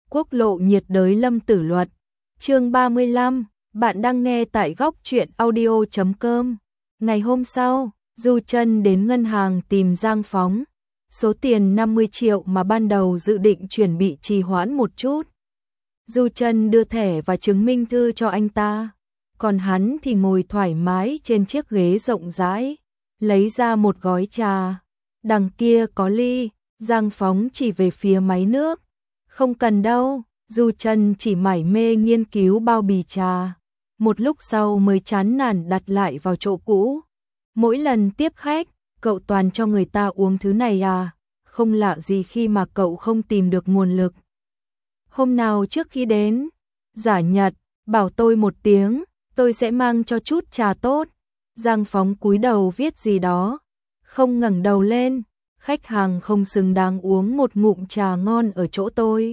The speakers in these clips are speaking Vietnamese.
Quốc lộ nhiệt đới Lâm Tử Luật. Chương 35, bạn đang nghe tại góc truyện audio.com. Ngày hôm sau, Du Trân đến ngân hàng tìm Giang Phóng. Số tiền 50 triệu mà ban đầu dự định chuyển bị trì hoãn một chút. Du Trân đưa thẻ và chứng minh thư cho anh ta, còn hắn thì ngồi thoải mái trên chiếc ghế rộng rãi, lấy ra một gói trà. Đằng kia có ly, Giang Phóng chỉ về phía máy nước. Không cần đâu, Du Trân chỉ mải mê nghiên cứu bao bì trà. Một lúc sau mới chán nản đặt lại vào chỗ cũ. Mỗi lần tiếp khách, cậu toàn cho người ta uống thứ này à? Không lạ gì khi mà cậu không tìm được nguồn lực. Hôm nào trước khi đến, giả nhật, bảo tôi một tiếng, tôi sẽ mang cho chút trà tốt. Giang Phóng cúi đầu viết gì đó, không ngẩng đầu lên. Khách hàng không xứng đáng uống một ngụm trà ngon ở chỗ tôi.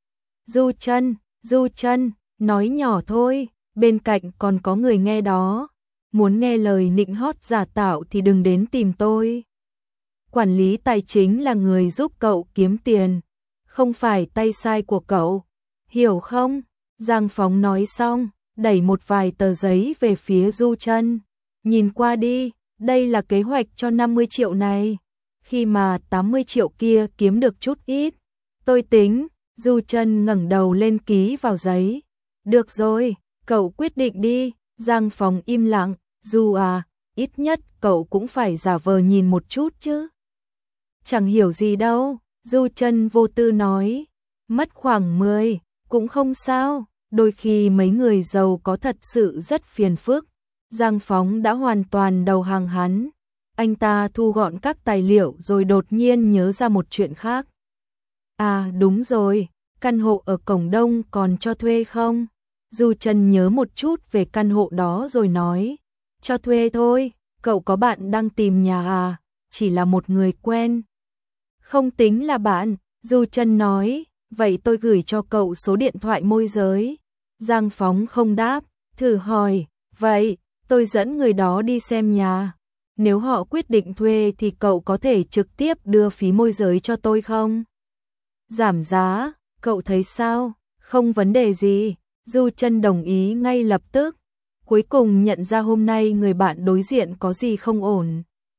Du Trân, nói nhỏ thôi, bên cạnh còn có người nghe đó. Muốn nghe lời nịnh hót giả tạo thì đừng đến tìm tôi. Quản lý tài chính là người giúp cậu kiếm tiền, không phải tay sai của cậu, hiểu không? Giang Phóng nói xong, đẩy một vài tờ giấy về phía Du Trân. Nhìn qua đi, đây là kế hoạch cho 50 triệu này. Khi mà 80 triệu kia kiếm được chút ít, tôi tính. Du Trân ngẩng đầu lên ký vào giấy. Được rồi, cậu quyết định đi. Giang Phóng im lặng. Du à, ít nhất cậu cũng phải giả vờ nhìn một chút chứ. Chẳng hiểu gì đâu, Du Trân vô tư nói. Mất khoảng 10, cũng không sao, đôi khi mấy người giàu có thật sự rất phiền phức. Giang Phóng đã hoàn toàn đầu hàng hắn. Anh ta thu gọn các tài liệu rồi đột nhiên nhớ ra một chuyện khác. À đúng rồi, căn hộ ở cổng đông còn cho thuê không? Du Trân nhớ một chút về căn hộ đó rồi nói. Cho thuê thôi, cậu có bạn đang tìm nhà à? Chỉ là một người quen. Không tính là bạn, Du Trân nói. Vậy tôi gửi cho cậu số điện thoại môi giới. Giang Phóng không đáp, thử hỏi. Vậy, tôi dẫn người đó đi xem nhà. Nếu họ quyết định thuê thì cậu có thể trực tiếp đưa phí môi giới cho tôi không? Giảm giá, cậu thấy sao? Không vấn đề gì. Du Trân đồng ý ngay lập tức. Cuối cùng nhận ra hôm nay người bạn đối diện có gì không ổn.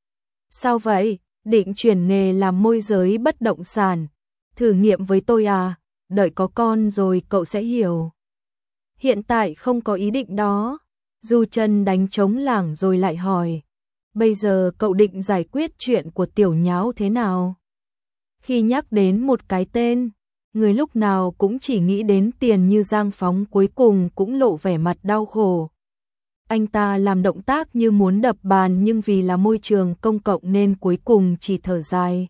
Sao vậy? Định chuyển nghề làm môi giới bất động sản. Thử nghiệm với tôi à? Đợi có con rồi cậu sẽ hiểu. Hiện tại không có ý định đó. Du Trân đánh trống lảng rồi lại hỏi. Bây giờ cậu định giải quyết chuyện của Tiểu Nháo thế nào? Khi nhắc đến một cái tên, người lúc nào cũng chỉ nghĩ đến tiền như Giang Phóng cuối cùng cũng lộ vẻ mặt đau khổ. Anh ta làm động tác như muốn đập bàn nhưng vì là môi trường công cộng nên cuối cùng chỉ thở dài.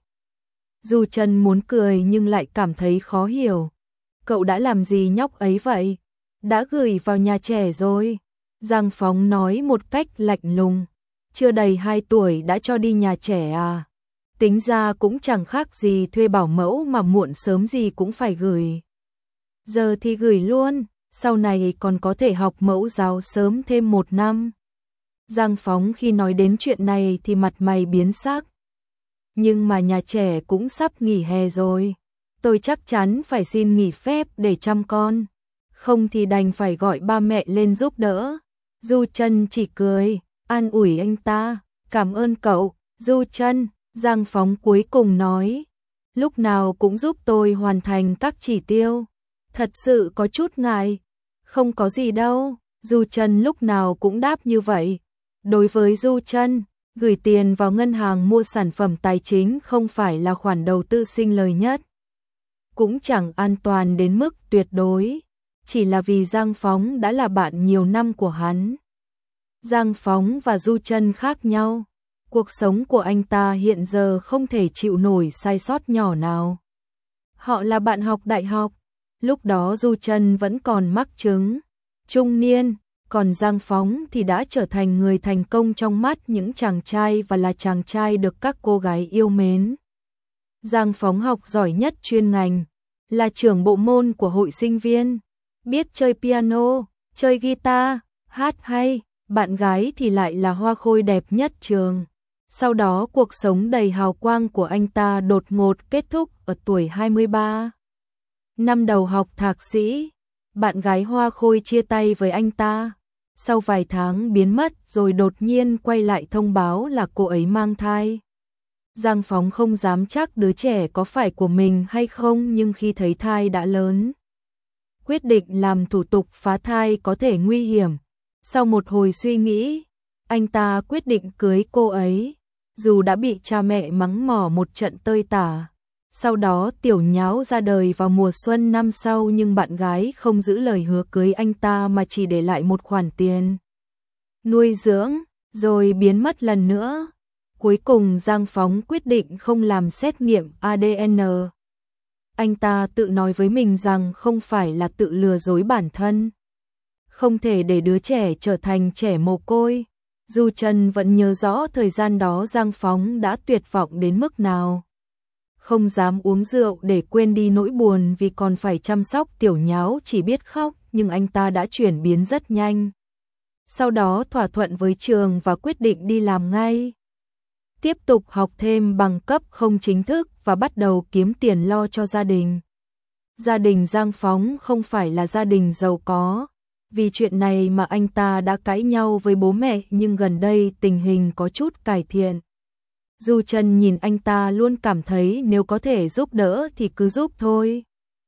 Du Trân muốn cười nhưng lại cảm thấy khó hiểu. Cậu đã làm gì nhóc ấy vậy? Đã gửi vào nhà trẻ rồi. Giang Phóng nói một cách lạnh lùng. Chưa đầy 2 tuổi đã cho đi nhà trẻ à? Tính ra cũng chẳng khác gì thuê bảo mẫu mà muộn sớm gì cũng phải gửi. Giờ thì gửi luôn, sau này còn có thể học mẫu giáo sớm thêm 1 năm. Giang Phóng khi nói đến chuyện này thì mặt mày biến sắc. Nhưng mà nhà trẻ cũng sắp nghỉ hè rồi. Tôi chắc chắn phải xin nghỉ phép để chăm con. Không thì đành phải gọi ba mẹ lên giúp đỡ. Du Trân chỉ cười, an ủi anh ta. Cảm ơn cậu, Du Trân. Giang Phóng cuối cùng nói. Lúc nào cũng giúp tôi hoàn thành các chỉ tiêu. Thật sự có chút ngại. Không có gì đâu. Du Trân lúc nào cũng đáp như vậy. Đối với Du Trân, gửi tiền vào ngân hàng mua sản phẩm tài chính không phải là khoản đầu tư sinh lời nhất. Cũng chẳng an toàn đến mức tuyệt đối. Chỉ là vì Giang Phóng đã là bạn nhiều năm của hắn. Giang Phóng và Du Trân khác nhau. Cuộc sống của anh ta hiện giờ không thể chịu nổi sai sót nhỏ nào. Họ là bạn học đại học. Lúc đó Du Trân vẫn còn mắc chứng trung niên, còn Giang Phóng thì đã trở thành người thành công trong mắt những chàng trai và là chàng trai được các cô gái yêu mến. Giang Phóng học giỏi nhất chuyên ngành, là trưởng bộ môn của hội sinh viên, biết chơi piano, chơi guitar, hát hay, bạn gái thì lại là hoa khôi đẹp nhất trường. Sau đó cuộc sống đầy hào quang của anh ta đột ngột kết thúc ở tuổi 23. Năm đầu học thạc sĩ, bạn gái Hoa Khôi chia tay với anh ta. Sau vài tháng biến mất rồi đột nhiên quay lại thông báo là cô ấy mang thai. Giang Phóng không dám chắc đứa trẻ có phải của mình hay không, nhưng khi thấy thai đã lớn, quyết định làm thủ tục phá thai có thể nguy hiểm. Sau một hồi suy nghĩ, anh ta quyết định cưới cô ấy, dù đã bị cha mẹ mắng mỏ một trận tơi tả. Sau đó Tiểu Nháo ra đời vào mùa xuân năm sau, nhưng bạn gái không giữ lời hứa cưới anh ta mà chỉ để lại một khoản tiền nuôi dưỡng, rồi biến mất lần nữa. Cuối cùng Giang Phóng quyết định không làm xét nghiệm ADN. Anh ta tự nói với mình rằng không phải là tự lừa dối bản thân. Không thể để đứa trẻ trở thành trẻ mồ côi. Du Trần vẫn nhớ rõ thời gian đó Giang Phóng đã tuyệt vọng đến mức nào. Không dám uống rượu để quên đi nỗi buồn vì còn phải chăm sóc Tiểu Nháo chỉ biết khóc, nhưng anh ta đã chuyển biến rất nhanh. Sau đó thỏa thuận với trường và quyết định đi làm ngay. Tiếp tục học thêm bằng cấp không chính thức và bắt đầu kiếm tiền lo cho gia đình. Gia đình Giang Phóng không phải là gia đình giàu có. Vì chuyện này mà anh ta đã cãi nhau với bố mẹ, nhưng gần đây tình hình có chút cải thiện. Du Trần nhìn anh ta luôn cảm thấy nếu có thể giúp đỡ thì cứ giúp thôi.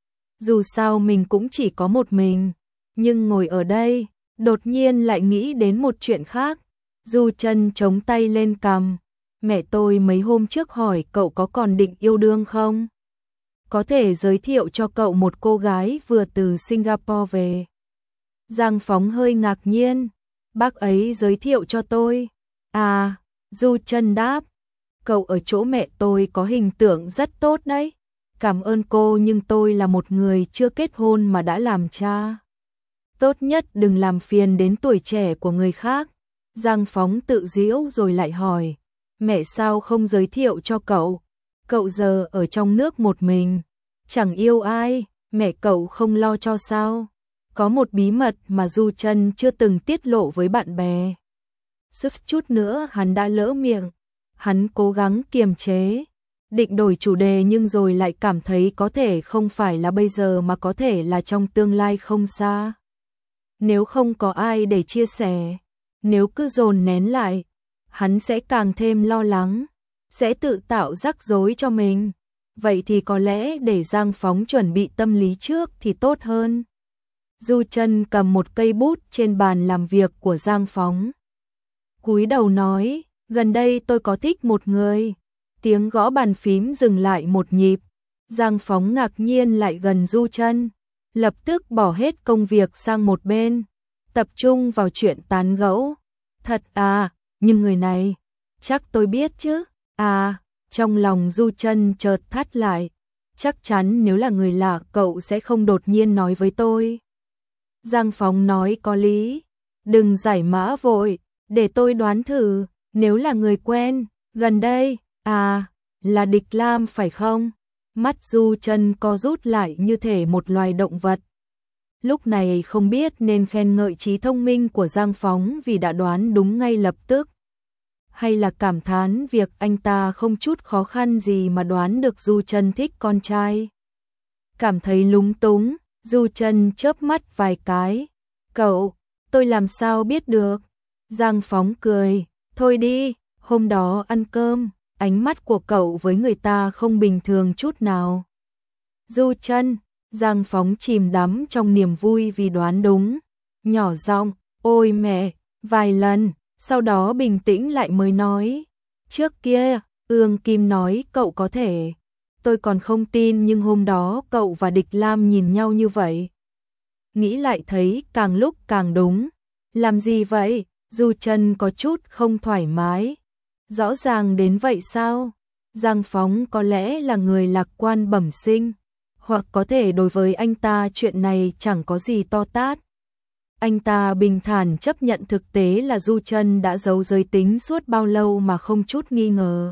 Dù sao mình cũng chỉ có một mình, nhưng ngồi ở đây, đột nhiên lại nghĩ đến một chuyện khác. Du Trần chống tay lên cằm. Mẹ tôi mấy hôm trước hỏi cậu có còn định yêu đương không? Có thể giới thiệu cho cậu một cô gái vừa từ Singapore về. Giang Phóng hơi ngạc nhiên. Bác ấy giới thiệu cho tôi. À, Du Trần đáp. Cậu ở chỗ mẹ tôi có hình tượng rất tốt đấy. Cảm ơn cô, nhưng tôi là một người chưa kết hôn mà đã làm cha. Tốt nhất đừng làm phiền đến tuổi trẻ của người khác. Giang Phóng tự giễu rồi lại hỏi. Mẹ sao không giới thiệu cho cậu? Cậu giờ ở trong nước một mình, chẳng yêu ai, mẹ cậu không lo cho sao? Có một bí mật mà Du Trần chưa từng tiết lộ với bạn bè. Suýt chút nữa hắn đã lỡ miệng. Hắn cố gắng kiềm chế, định đổi chủ đề nhưng rồi lại cảm thấy có thể không phải là bây giờ mà có thể là trong tương lai không xa. Nếu không có ai để chia sẻ, nếu cứ dồn nén lại, hắn sẽ càng thêm lo lắng, sẽ tự tạo rắc rối cho mình. Vậy thì có lẽ để Giang Phóng chuẩn bị tâm lý trước thì tốt hơn. Du Trần cầm một cây bút trên bàn làm việc của Giang Phóng. Cúi đầu nói, gần đây tôi có thích một người. Tiếng gõ bàn phím dừng lại một nhịp. Giang Phóng ngạc nhiên lại gần Du Trần, lập tức bỏ hết công việc sang một bên, tập trung vào chuyện tán gẫu. Thật à, nhưng người này, chắc tôi biết chứ. À, trong lòng Du Trần chợt thắt lại. Chắc chắn nếu là người lạ cậu sẽ không đột nhiên nói với tôi. Giang Phóng nói có lý. Đừng giải mã vội, để tôi đoán thử. Nếu là người quen, gần đây, à, là Địch Lam phải không? Mắt Du Trần co rút lại như thể một loài động vật. Lúc này không biết nên khen ngợi trí thông minh của Giang Phóng vì đã đoán đúng ngay lập tức, hay là cảm thán việc anh ta không chút khó khăn gì mà đoán được Du Trần thích con trai. Cảm thấy lúng túng, Du Trần chớp mắt vài cái. Cậu, tôi làm sao biết được? Giang Phóng cười, thôi đi, hôm đó ăn cơm, ánh mắt của cậu với người ta không bình thường chút nào. Du Trần, Giang Phóng chìm đắm trong niềm vui vì đoán đúng, nhỏ giọng, ôi mẹ, vài lần, sau đó bình tĩnh lại mới nói. Trước kia, Ương Kim nói cậu có thể. Tôi còn không tin, nhưng hôm đó cậu và Địch Lam nhìn nhau như vậy. Nghĩ lại thấy càng lúc càng đúng. Làm gì vậy? Du Trần có chút không thoải mái. Rõ ràng đến vậy sao? Giang Phóng có lẽ là người lạc quan bẩm sinh, hoặc có thể đối với anh ta chuyện này chẳng có gì to tát. Anh ta bình thản chấp nhận thực tế là Du Trần đã giấu giới tính suốt bao lâu mà không chút nghi ngờ.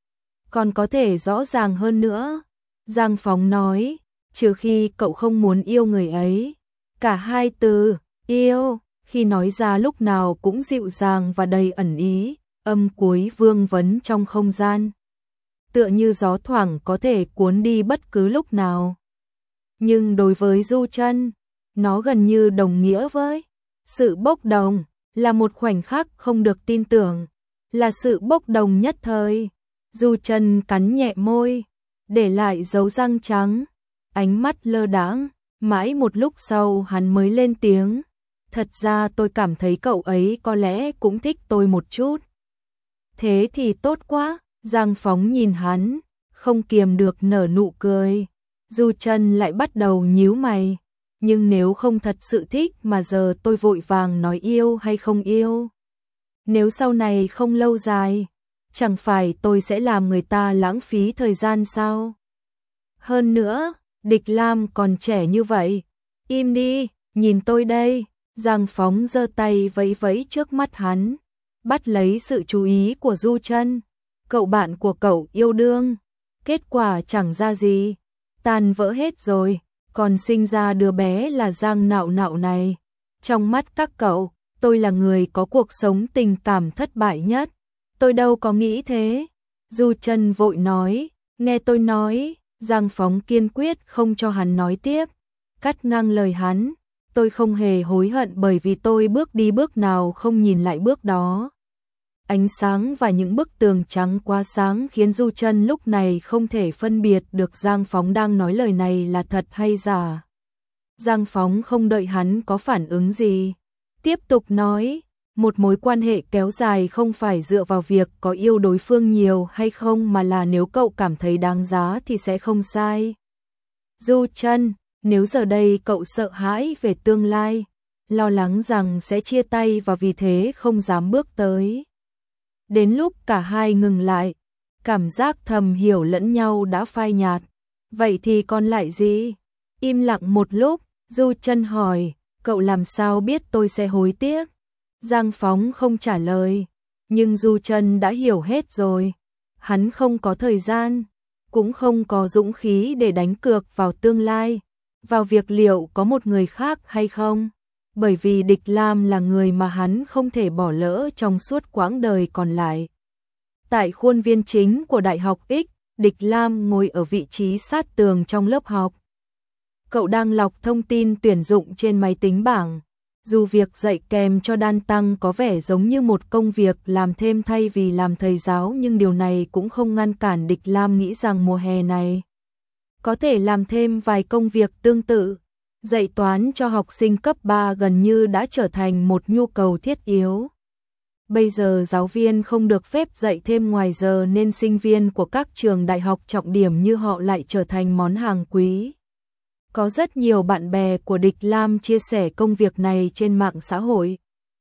Còn có thể rõ ràng hơn nữa, Giang Phóng nói, trừ khi cậu không muốn yêu người ấy. Cả hai từ yêu khi nói ra lúc nào cũng dịu dàng và đầy ẩn ý, âm cuối vương vấn trong không gian, tựa như gió thoảng có thể cuốn đi bất cứ lúc nào. nhưng đối với Du Trân, nó gần như đồng nghĩa với sự bốc đồng, là một khoảnh khắc không được tin tưởng, là sự bốc đồng nhất thời. Du Trân cắn nhẹ môi, để lại dấu răng trắng, ánh mắt lơ đãng, mãi một lúc sau hắn mới lên tiếng. Thật ra tôi cảm thấy cậu ấy có lẽ cũng thích tôi một chút. Thế thì tốt quá, Giang Phóng nhìn hắn, không kiềm được nở nụ cười. Du Trân lại bắt đầu nhíu mày, nhưng nếu không thật sự thích mà giờ tôi vội vàng nói yêu hay không yêu. Nếu sau này không lâu dài, chẳng phải tôi sẽ làm người ta lãng phí thời gian sao? Hơn nữa, Địch Lam còn trẻ như vậy. Im đi, nhìn tôi đây. Giang Phóng giơ tay vẫy vẫy trước mắt hắn, bắt lấy sự chú ý của Du Trân. Cậu bạn của cậu yêu đương, kết quả chẳng ra gì, tan vỡ hết rồi, còn sinh ra đứa bé là Giang Nạo Nạo này. Trong mắt các cậu, tôi là người có cuộc sống tình cảm thất bại nhất. Tôi đâu có nghĩ thế. Du Trân vội nói, nghe tôi nói. Giang Phóng kiên quyết không cho hắn nói tiếp, cắt ngang lời hắn. Tôi không hề hối hận bởi vì tôi bước đi bước nào không nhìn lại bước đó. Ánh sáng và những bức tường trắng quá sáng khiến Du Trân lúc này không thể phân biệt được Giang Phóng đang nói lời này là thật hay giả. Giang Phóng không đợi hắn có phản ứng gì, tiếp tục nói, một mối quan hệ kéo dài không phải dựa vào việc có yêu đối phương nhiều hay không mà là nếu cậu cảm thấy đáng giá thì sẽ không sai. Du Trân, nếu giờ đây cậu sợ hãi về tương lai, lo lắng rằng sẽ chia tay và vì thế không dám bước tới. Đến lúc cả hai ngừng lại, cảm giác thầm hiểu lẫn nhau đã phai nhạt. Vậy thì còn lại gì? Im lặng một lúc, Du Trân hỏi, cậu làm sao biết tôi sẽ hối tiếc? Giang Phóng không trả lời, nhưng Du Trân đã hiểu hết rồi. Hắn không có thời gian, cũng không có dũng khí để đánh cược vào tương lai, vào việc liệu có một người khác hay không. Bởi vì Địch Lam là người mà hắn không thể bỏ lỡ trong suốt quãng đời còn lại. Tại khuôn viên chính của Đại học X, Địch Lam ngồi ở vị trí sát tường trong lớp học. Cậu đang lọc thông tin tuyển dụng trên máy tính bảng. Dù việc dạy kèm cho Đan Tăng có vẻ giống như một công việc làm thêm thay vì làm thầy giáo, nhưng điều này cũng không ngăn cản Địch Lam nghĩ rằng mùa hè này có thể làm thêm vài công việc tương tự. Dạy toán cho học sinh cấp 3 gần như đã trở thành một nhu cầu thiết yếu. Bây giờ giáo viên không được phép dạy thêm ngoài giờ nên sinh viên của các trường đại học trọng điểm như họ lại trở thành món hàng quý. Có rất nhiều bạn bè của Địch Lam chia sẻ công việc này trên mạng xã hội.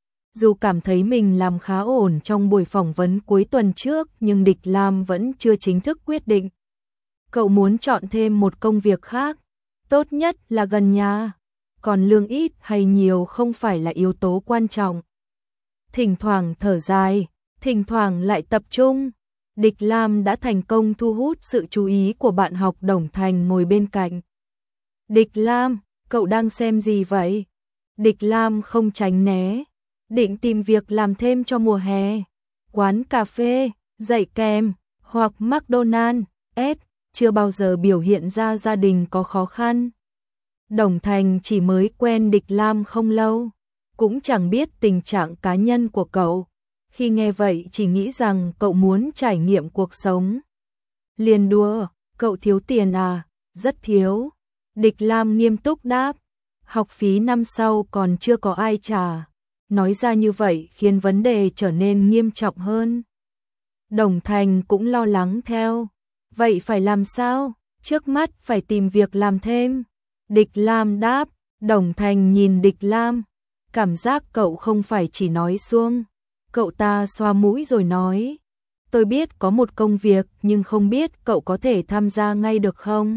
Dù cảm thấy mình làm khá ổn trong buổi phỏng vấn cuối tuần trước, nhưng Địch Lam vẫn chưa chính thức quyết định. Cậu muốn chọn thêm một công việc khác, tốt nhất là gần nhà, còn lương ít hay nhiều không phải là yếu tố quan trọng. Thỉnh thoảng thở dài, thỉnh thoảng lại tập trung. Địch Lam đã thành công thu hút sự chú ý của bạn học Đồng Thành ngồi bên cạnh. Địch Lam, cậu đang xem gì vậy? Địch Lam không tránh né, định tìm việc làm thêm cho mùa hè. Quán cà phê, dạy kèm, hoặc McDonald's, chưa bao giờ biểu hiện ra gia đình có khó khăn. Đồng Thành chỉ mới quen Địch Lam không lâu, cũng chẳng biết tình trạng cá nhân của cậu. Khi nghe vậy chỉ nghĩ rằng cậu muốn trải nghiệm cuộc sống. Liền đùa, cậu thiếu tiền à? Rất thiếu. Địch Lam nghiêm túc đáp, học phí năm sau còn chưa có ai trả. Nói ra như vậy khiến vấn đề trở nên nghiêm trọng hơn. Đồng Thành cũng lo lắng theo. Vậy phải làm sao? Trước mắt phải tìm việc làm thêm. Địch Lam đáp. Đồng Thành nhìn Địch Lam, cảm giác cậu không phải chỉ nói suông. Cậu ta xoa mũi rồi nói, tôi biết có một công việc nhưng không biết cậu có thể tham gia ngay được không?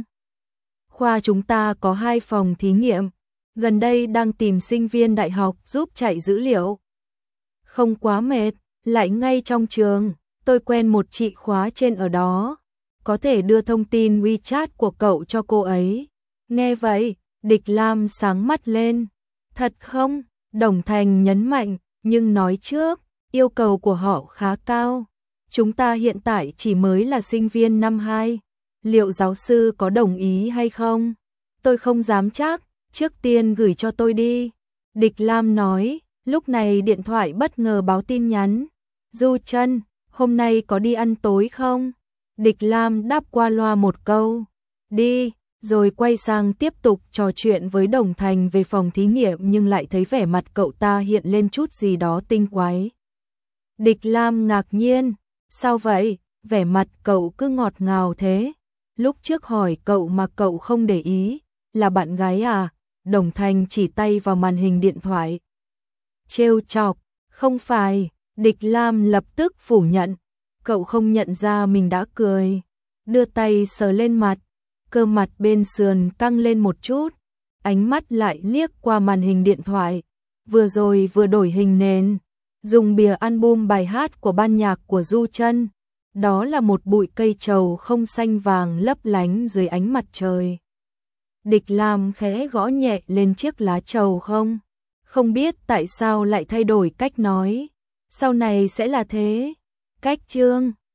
Khoa chúng ta có 2 phòng thí nghiệm, gần đây đang tìm sinh viên đại học giúp chạy dữ liệu. Không quá mệt, lại ngay trong trường, tôi quen một chị khóa trên ở đó. Có thể đưa thông tin WeChat của cậu cho cô ấy. Nghe vậy, Địch Lam sáng mắt lên. Thật không? Đồng Thành nhấn mạnh, nhưng nói trước, yêu cầu của họ khá cao. Chúng ta hiện tại chỉ mới là sinh viên năm 2. Liệu giáo sư có đồng ý hay không? tôi không dám chắc, trước tiên gửi cho tôi đi. Địch Lam nói, lúc này điện thoại bất ngờ báo tin nhắn. Du Trân, hôm nay có đi ăn tối không? Địch Lam đáp qua loa một câu, đi, rồi quay sang tiếp tục trò chuyện với Đồng Thành về phòng thí nghiệm nhưng lại thấy vẻ mặt cậu ta hiện lên chút gì đó tinh quái. Địch Lam ngạc nhiên, sao vậy, vẻ mặt cậu cứ ngọt ngào thế? Lúc trước hỏi cậu mà cậu không để ý, là bạn gái à? Đồng Thành chỉ tay vào màn hình điện thoại. Trêu chọc, không phải, Địch Lam lập tức phủ nhận. Cậu không nhận ra mình đã cười, đưa tay sờ lên mặt, cơ mặt bên sườn căng lên một chút, ánh mắt lại liếc qua màn hình điện thoại. Vừa rồi vừa đổi hình nền, dùng bìa album bài hát của ban nhạc của Du Trân. Đó là một bụi cây trầu không xanh vàng lấp lánh dưới ánh mặt trời. Địch Lam khẽ gõ nhẹ lên chiếc lá trầu không biết tại sao lại thay đổi cách nói. Sau này sẽ là thế. Cách chương